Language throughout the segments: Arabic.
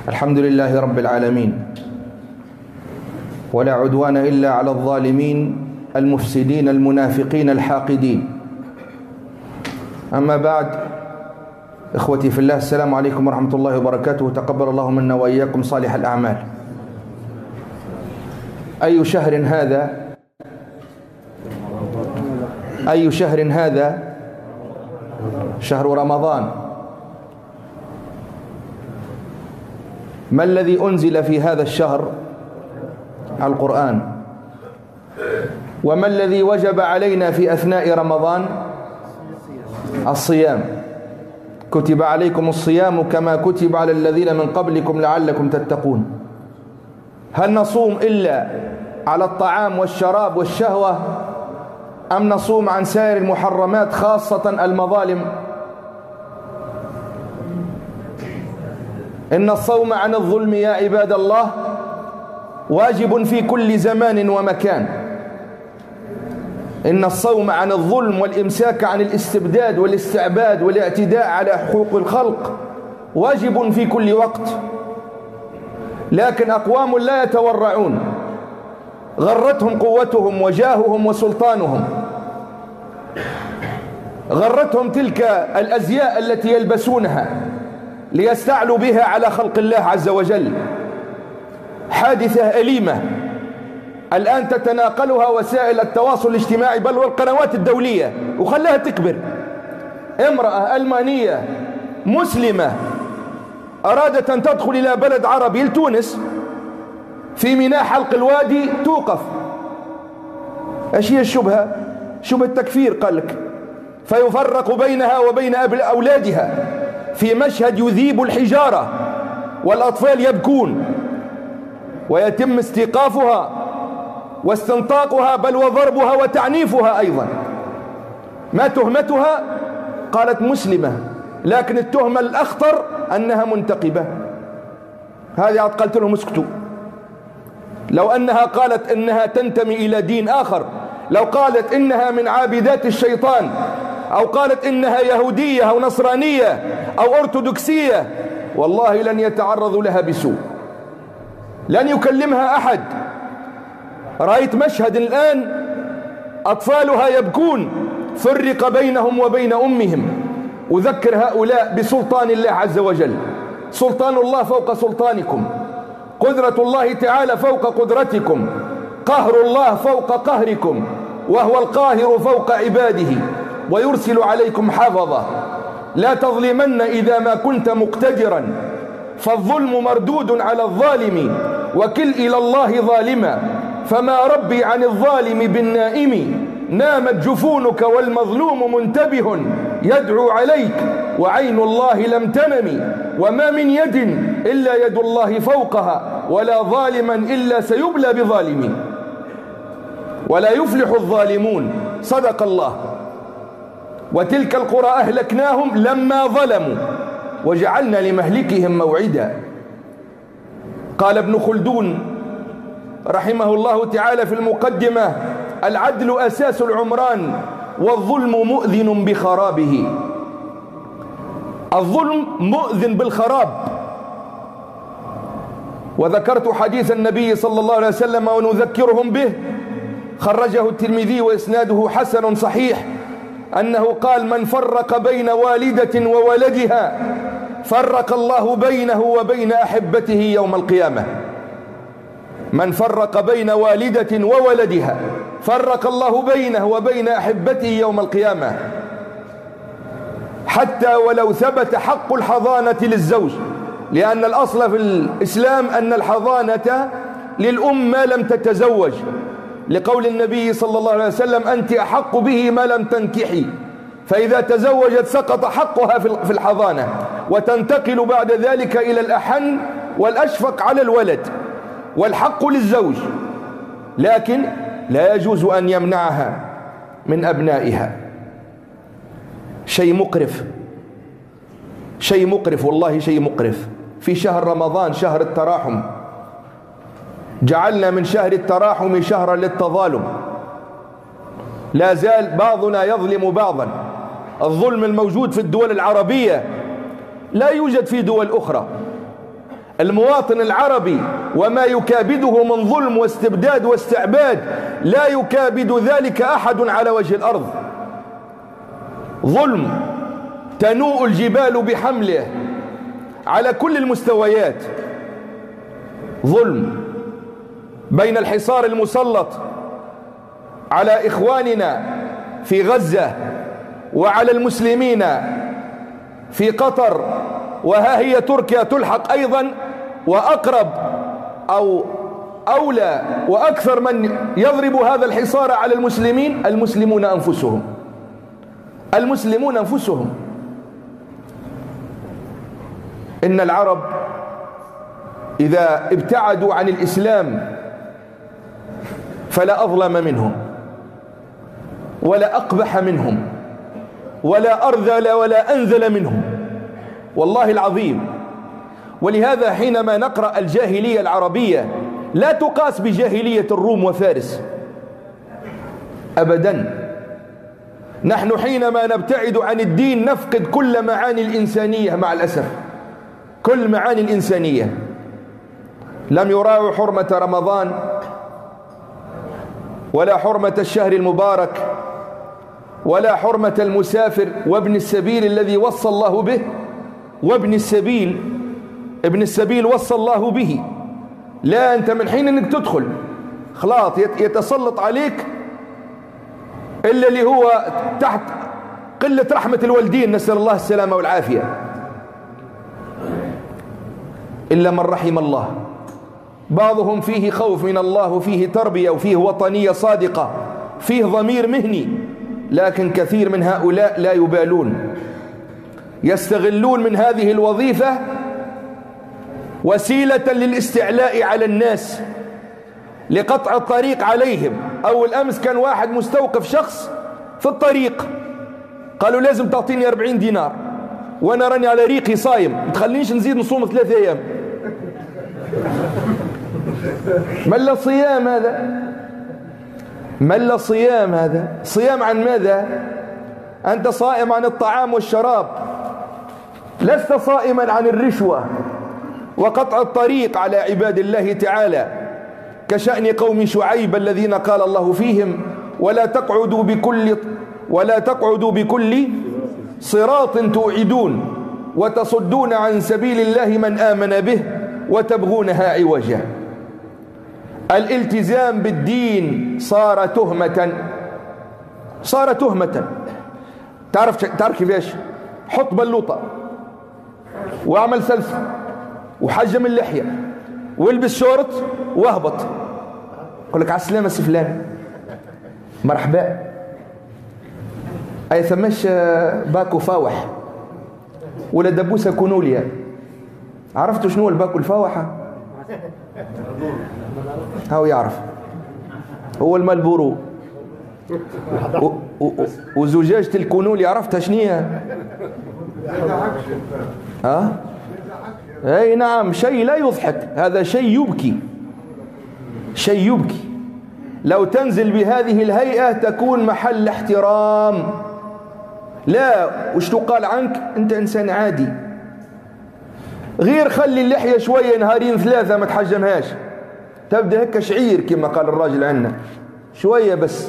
الحمد لله رب العالمين، ولا عدوان إلا على الظالمين المفسدين المنافقين الحاقدين. أما بعد، إخوتي في الله، السلام عليكم ورحمة الله وبركاته. تقبل الله منا وإياكم صالح الأعمال. أي شهر هذا؟ أي شهر هذا؟ شهر رمضان. ما الذي أنزل في هذا الشهر؟ القرآن. وما الذي وجب علينا في أثناء رمضان؟ الصيام. كتب عليكم الصيام كما كتب على الذين من قبلكم لعلكم تتقون. هل نصوم إلا على الطعام والشراب والشهوة، أم نصوم عن سائر المحرمات خاصة المظالم؟ إن الصوم عن الظلم يا عباد الله واجب في كل زمان ومكان. إن الصوم عن الظلم والإمساك عن الاستبداد والاستعباد والاعتداء على حقوق الخلق واجب في كل وقت. لكن أقوام لا يتورعون، غرتهم قوتهم وجاههم وسلطانهم، غرتهم تلك الأزياء التي يلبسونها ليستعلوا بها على خلق الله عز وجل. حادثة أليمة الآن تتناقلها وسائل التواصل الاجتماعي بل والقنوات الدولية وخلاها تكبر. امرأة ألمانية مسلمة أرادت أن تدخل إلى بلد عربي لتونس، في ميناء حلق الوادي توقف. ايش هي الشبهة؟ شبهة تكفير قال لك، فيفرق بينها وبين أولادها في مشهد يذيب الحجارة والأطفال يبكون، ويتم استيقافها واستنطاقها بل وضربها وتعنيفها أيضا. ما تهمتها؟ قالت مسلمة، لكن التهمة الأخطر أنها منتقبة. هذه قلت لهم اسكتوا. لو أنها قالت إنها تنتمي إلى دين آخر، لو قالت إنها من عابدات الشيطان، أو قالت إنها يهودية أو نصرانية أو أرثوذكسية، والله لن يتعرضوا لها بسوء، لن يكلمها أحد. رأيت مشهد الآن أطفالها يبكون، فرق بينهم وبين أمهم. أذكر هؤلاء بسلطان الله عز وجل. سلطان الله فوق سلطانكم، قدرة الله تعالى فوق قدرتكم، قهر الله فوق قهركم، وهو القاهر فوق عباده، ويرسل عليكم حفظة. لا تظلمن إذا ما كنت مقتدرا، فالظلم مردود على الظالم، وكل إلى الله ظالما، فما ربي عن الظالم بالنائم. نامت جفونك والمظلوم منتبه يدعو عليك، وعين الله لم تنم. وما من يد إلا يد الله فوقها، ولا ظالما إلا سيبلى بظالم، ولا يفلح الظالمون. صدق الله. وتلك القرى أهلكناهم لما ظلموا وجعلنا لمهلكهم موعدا. قال ابن خلدون رحمه الله تعالى في المقدمة: العدل أساس العمران، والظلم مؤذن بخرابه. الظلم مؤذن بالخراب. وذكرت حديث النبي صلى الله عليه وسلم ونذكرهم به، خرجه الترمذي وإسناده حسن صحيح، أنه قال: من فرق بين والدة وولدها فرق الله بينه وبين أحبته يوم القيامة. من فرق بين والدة وولدها فرق الله بينه وبين أحبته يوم القيامة. حتى ولو ثبت حق الحضانة للزوج، لأن الأصل في الإسلام أن الحضانة للأم ما لم تتزوج، لقول النبي صلى الله عليه وسلم: أنت أحق به ما لم تنكحي. فإذا تزوجت سقط حقها في الحضانة، وتنتقل بعد ذلك إلى الأحن والأشفق على الولد، والحق للزوج، لكن لا يجوز أن يمنعها من أبنائها. شيء مقرف، شيء مقرف، والله شيء مقرف. في شهر رمضان، شهر التراحم، جعلنا من شهر التراحم شهرا للتظالم. لا زال بعضنا يظلم بعضا. الظلم الموجود في الدول العربية لا يوجد في دول أخرى. المواطن العربي وما يكابده من ظلم واستبداد واستعباد لا يكابد ذلك أحد على وجه الأرض. ظلم تنوء الجبال بحمله على كل المستويات. ظلم بين الحصار المسلط على إخواننا في غزة وعلى المسلمين في قطر، وها هي تركيا تلحق أيضا، وأقرب أو أولى وأكثر من يضرب هذا الحصار على المسلمين المسلمون أنفسهم. المسلمون أنفسهم. إن العرب إذا ابتعدوا عن الإسلام فلا أظلم منهم ولا أقبح منهم ولا أرذل ولا أنذل منهم، والله العظيم. ولهذا حينما نقرأ الجاهلية العربية لا تقاس بجاهلية الروم وفارس أبدا. نحن حينما نبتعد عن الدين نفقد كل معاني الإنسانية مع الأسف، كل معاني الإنسانية. لم يراعوا حرمة رمضان ولا حرمة الشهر المبارك ولا حرمة المسافر وابن السبيل الذي وصى الله به، وابن السبيل، ابن السبيل وصى الله به. لا، أنت من حين أنك تدخل خلاص يتسلط عليك إلا اللي هو تحت قلة رحمة الوالدين، نسأل الله السلامة والعافية، إلا من رحم الله. بعضهم فيه خوف من الله وفيه تربية وفيه وطنية صادقة، فيه ضمير مهني، لكن كثير من هؤلاء لا يبالون، يستغلون من هذه الوظيفة وسيلة للاستعلاء على الناس، لقطع الطريق عليهم. أول أمس كان واحد مستوقف شخص في الطريق، قالوا لازم تعطيني 40 دينار وأنا راني على ريقي صايم، ما تخلينيش نزيد نصوم 3 أيام. ملا صيام هذا، ملا صيام هذا. صيام عن ماذا؟ أنت صائم عن الطعام والشراب، لست صائما عن الرشوة وقطع الطريق على عباد الله تعالى، كشأن قوم شعيب الذين قال الله فيهم ولا تقعدوا بكل صراط توعدون وتصدون عن سبيل الله من آمن به وتبغونها عوجا. الالتزام بالدين صار تهمة، صار تهمة. تعرف كيفاش؟ حط بلوطة واعمل سلسل وحجم اللحية والبس شورت واهبط، يقول لك على السلامة سي فلان، مرحبا. أي ثماش باكو فاوح ولا دبوسة كونوليا. عرفتوا شنو الباكو الفاوحة؟ هاو يعرف، هو المالبورو وزجاجة الكونوليا. عرفتها شنية؟ اي نعم، شيء لا يضحك، هذا شيء يبكي، شيء يبكي. لو تنزل بهذه الهيئة تكون محل احترام. لا، وش تقال عنك؟ انت انسان عادي، غير خلي اللحية شوية نهارين 3 ما تحجمهاش، تبدأ هكا شعير كما قال الراجل عندنا، شوية بس،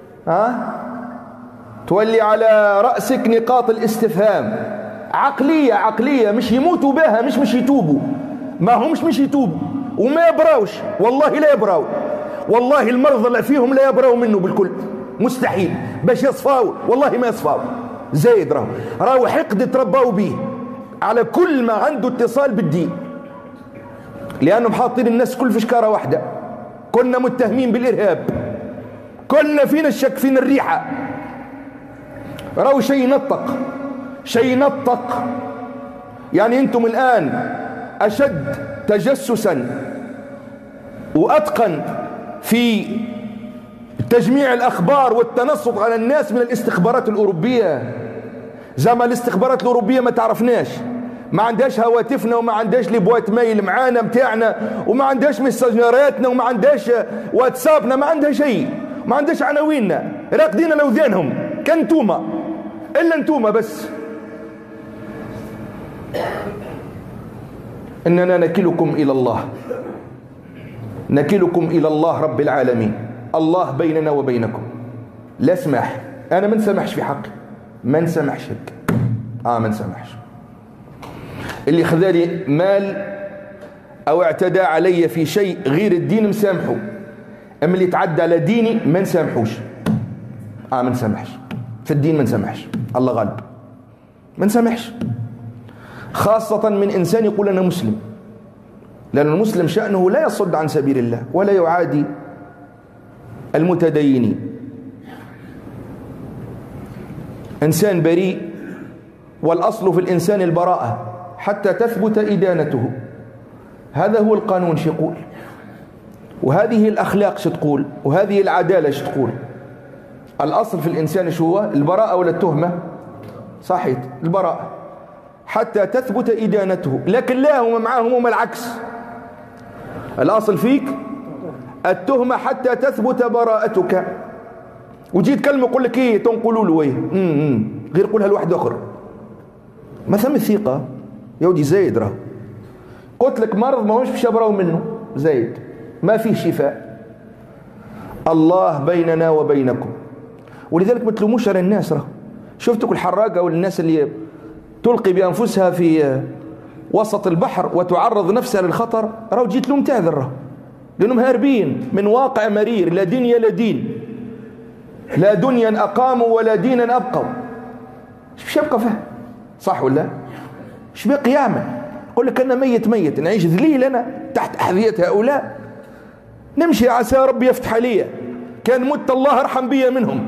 تولي على رأسك نقاط الاستفهام. عقلية مش يموتوا بها، مش يتوبوا، ما همش مش يتوبوا وما يبراوش، والله لا يبراو، والله المرضى اللي فيهم لا يبراو منه بالكل، مستحيل باش يصفاو، والله ما يصفاو. زايد راهو حقد ترباو به على كل ما عنده اتصال بالدين، لأنهم حاطين الناس كل في شكارة واحدة. كنا متهمين بالإرهاب، كنا فينا الشك، فينا الريحة. راهو شيء نطق. يعني أنتم الآن أشد تجسسا وأتقن في تجميع الأخبار والتنصت على الناس من الاستخبارات الأوروبية. زي ما الاستخبارات الأوروبية ما تعرفناش، ما عندهاش هواتفنا وما عندهاش لي بوات ميل معانا متاعنا وما عندهاش مساجنراتنا وما عندهاش واتسابنا، ما عندها شيء، ما عندهاش عناويننا، راقدين لو ذانهم كنتوما، إلا انتوما بس. إننا نكلكم إلى الله، نكلكم إلى الله رب العالمين. الله بيننا وبينكم، لا سماح. أنا ما نسمحش في حقي، ما نسمحش هيك، ما نسمحش. اللي خذالي مال أو اعتدى علي في شيء غير الدين مسامحه، أما اللي تعدى على ديني ما نسامحوش. ما نسامحش في الدين، ما نسامحش، الله غالب، ما نسامحش. خاصة من إنسان يقول أنا مسلم، لأن المسلم شأنه لا يصد عن سبيل الله ولا يعادي المتدينين. إنسان بريء، والأصل في الإنسان البراءة حتى تثبت إدانته. هذا هو القانون شو يقول، وهذه الأخلاق شو تقول، وهذه العدالة شو تقول. الأصل في الإنسان شو هو؟ البراءة ولا التهمة؟ صحيح، البراءة حتى تثبت إدانته. لكن لا، هم معاهم هم العكس. الأصل فيك التهمة حتى تثبت براءتك. وجيت كلمة يقول لك إيه تنقلوا له إيه غير قولها لواحد آخر، ما ثم الثقة يا ودي. زايد راه قلت لك مرض ما هوش باش يبراو منه، زايد ما فيه شفاء. الله بيننا وبينكم، ولذلك ما تلوموش على الناس. راه شفتك الحراقة والناس اللي تلقي بأنفسها في وسط البحر وتعرض نفسها للخطر، راه جيت لهم تعذر، راه لأنهم هاربين من واقع مرير. لا دنيا لا دين، لا دنيا أقاموا ولا دينا أبقوا. ايش يبقى فيه؟ صح ولا؟ ايش باقي يعمل؟ يقول لك أنا ميت نعيش ذليل أنا تحت أحذية هؤلاء، نمشي عسى ربي يفتح علي، كان مت الله أرحم بي منهم.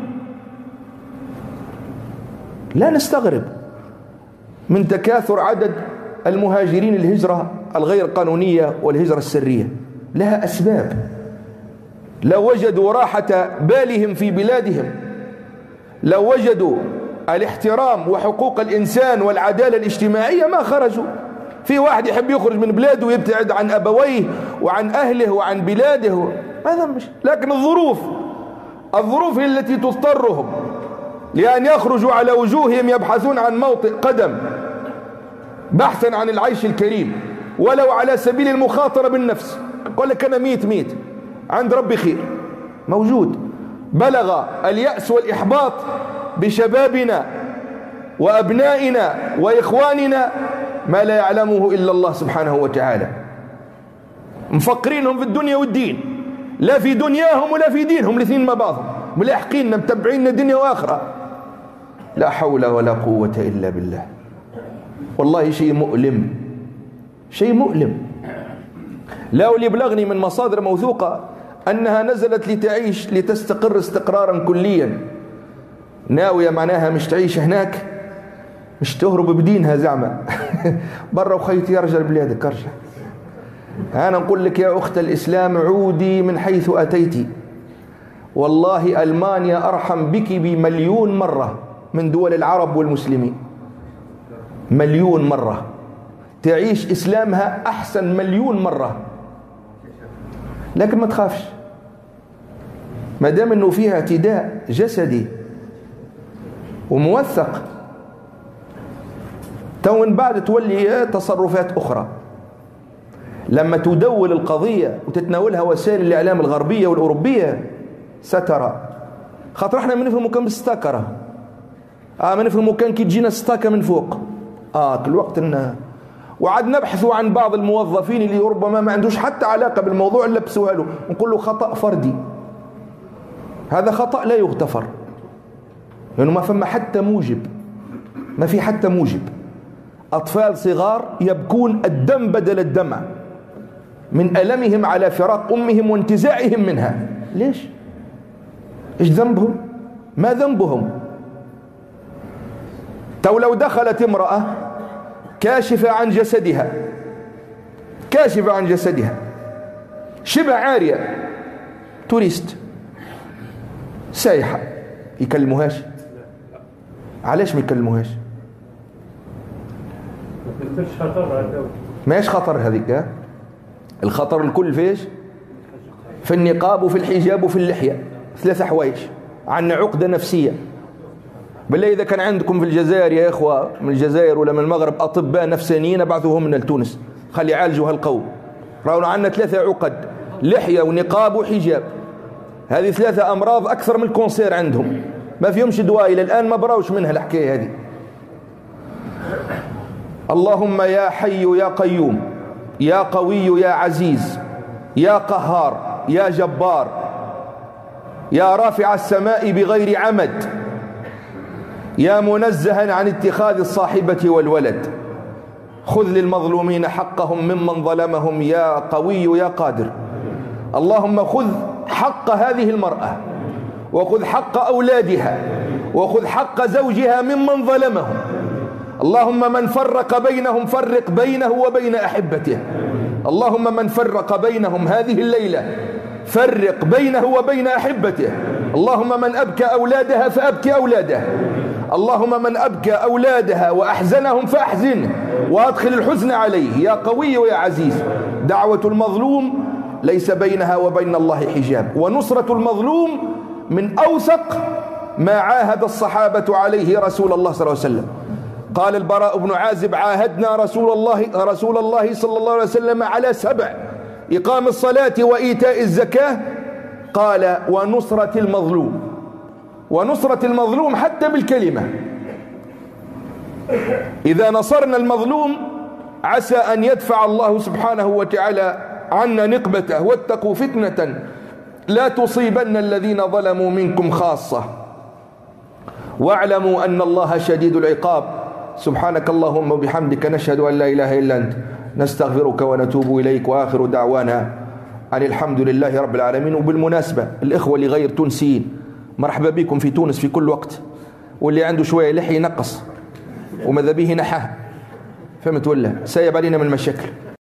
لا نستغرب من تكاثر عدد المهاجرين الهجرة الغير قانونية والهجرة السرية، لها أسباب. لو وجدوا راحة بالهم في بلادهم، لو وجدوا الاحترام وحقوق الإنسان والعدالة الاجتماعية ما خرجوا. في واحد يحب يخرج من بلاده ويبتعد عن أبويه وعن أهله وعن بلاده، ما ذنبش. لكن الظروف هي التي تضطرهم لأن يخرجوا على وجوههم يبحثون عن موطئ قدم بحثا عن العيش الكريم، ولو على سبيل المخاطرة بالنفس. يقول لك أنا ميت عند ربي خير موجود. بلغ اليأس والإحباط بشبابنا وأبنائنا وإخواننا ما لا يعلمه إلا الله سبحانه وتعالى. مفقرينهم في الدنيا والدين، لا في دنياهم ولا في دينهم، الاثنين مع بعضهم، ملاحقين متبعين دنيا وآخرة. لا حول ولا قوة إلا بالله. والله شيء مؤلم، شيء مؤلم. لا، واللي بلغني من مصادر موثوقة أنها نزلت لتعيش لتستقر استقرارا كليا، ناوية معناها مش تعيش هناك، مش تهرب بدينها زعمة برا وخيتي يرجع بلادك ارجع. أنا نقول لك يا أخت الإسلام عودي من حيث أتيتي، والله ألمانيا أرحم بك بمليون مرة من دول العرب والمسلمين، مليون مرة. تعيش إسلامها أحسن مليون مرة. لكن ما تخافش، ما دام أنه فيها اعتداء جسدي وموثق، تو من بعد تولي تصرفات أخرى. لما تدول القضية وتتناولها وسائل الإعلام الغربية والأوروبية سترى. خاطر احنا ما نفهموا كان بالستاكرة، ما نفهموا كان كي تجينا ستاكة من فوق كل وقت وعد نبحثوا عن بعض الموظفين اللي ربما ما عندوش حتى علاقة بالموضوع اللي لبسوها له، نقول له خطأ فردي. هذا خطأ لا يغتفر، لأنه ما فما حتى موجب، ما في حتى موجب. أطفال صغار يبكون الدم بدل الدمع من ألمهم على فراق أمهم وانتزاعهم منها. ليش؟ إيش ذنبهم؟ ما ذنبهم؟ تو لو دخلت امرأة كاشفة عن جسدها، كاشفة عن جسدها شبه عارية، توريست سايحة، يكلموهاش؟ علاش ما يكلموهاش؟ ماش خطر هذيك. الخطر الكل فيش؟ في النقاب وفي الحجاب وفي اللحية، ثلاثة حوايج. عنا عقدة نفسية. بالله إذا كان عندكم في الجزائر يا إخوة من الجزائر ولا من المغرب أطباء نفسانيين ابعثوهم من تونس، خلي يعالجوا هالقوم. راونا عندنا 3 عقد: لحية ونقاب وحجاب. هذه 3 أمراض أكثر من الكونسير عندهم، ما فيهمش دواء إلى الآن، ما براوش منها الحكاية هذه. اللهم يا حي يا قيوم، يا قوي يا عزيز، يا قهار يا جبار، يا رافع السماء بغير عمد، يا منزها عن اتخاذ الصاحبة والولد، خذ للمظلومين حقهم ممن ظلمهم يا قوي يا قادر. اللهم خذ حق هذه المرأة، وخذ حق أولادها، وخذ حق زوجها ممن ظلمهم. اللهم من فرق بينهم فرق بينه وبين أحبته. اللهم من فرق بينهم هذه الليلة فرق بينه وبين أحبته. اللهم من أبكى أولادها فأبكي أولاده. اللهم من أبكى أولادها وأحزنهم فأحزنه، وأدخل الحزن عليه يا قوي يا عزيز. دعوة المظلوم ليس بينها وبين الله حجاب، ونصرة المظلوم من أوثق ما عاهد الصحابة عليه رسول الله صلى الله عليه وسلم. قال البراء بن عازب: عاهدنا رسول الله صلى الله عليه وسلم على 7: إقام الصلاة وإيتاء الزكاة. قال: ونصرة المظلوم. ونصرة المظلوم حتى بالكلمة. إذا نصرنا المظلوم عسى أن يدفع الله سبحانه وتعالى عنا نقمته. واتقوا فتنة لا تصيبن الذين ظلموا منكم خاصة واعلموا أن الله شديد العقاب. سبحانك اللهم وبحمدك، نشهد أن لا إله إلا أنت، نستغفرك ونتوب إليك. وآخر دعوانا أن الحمد لله رب العالمين. وبالمناسبة الإخوة اللي غير تونسيين، مرحبا بكم في تونس في كل وقت، واللي عنده شوية لحية نقص وماذا به نحاه، فهمت ولا سايب علينا من المشاكل.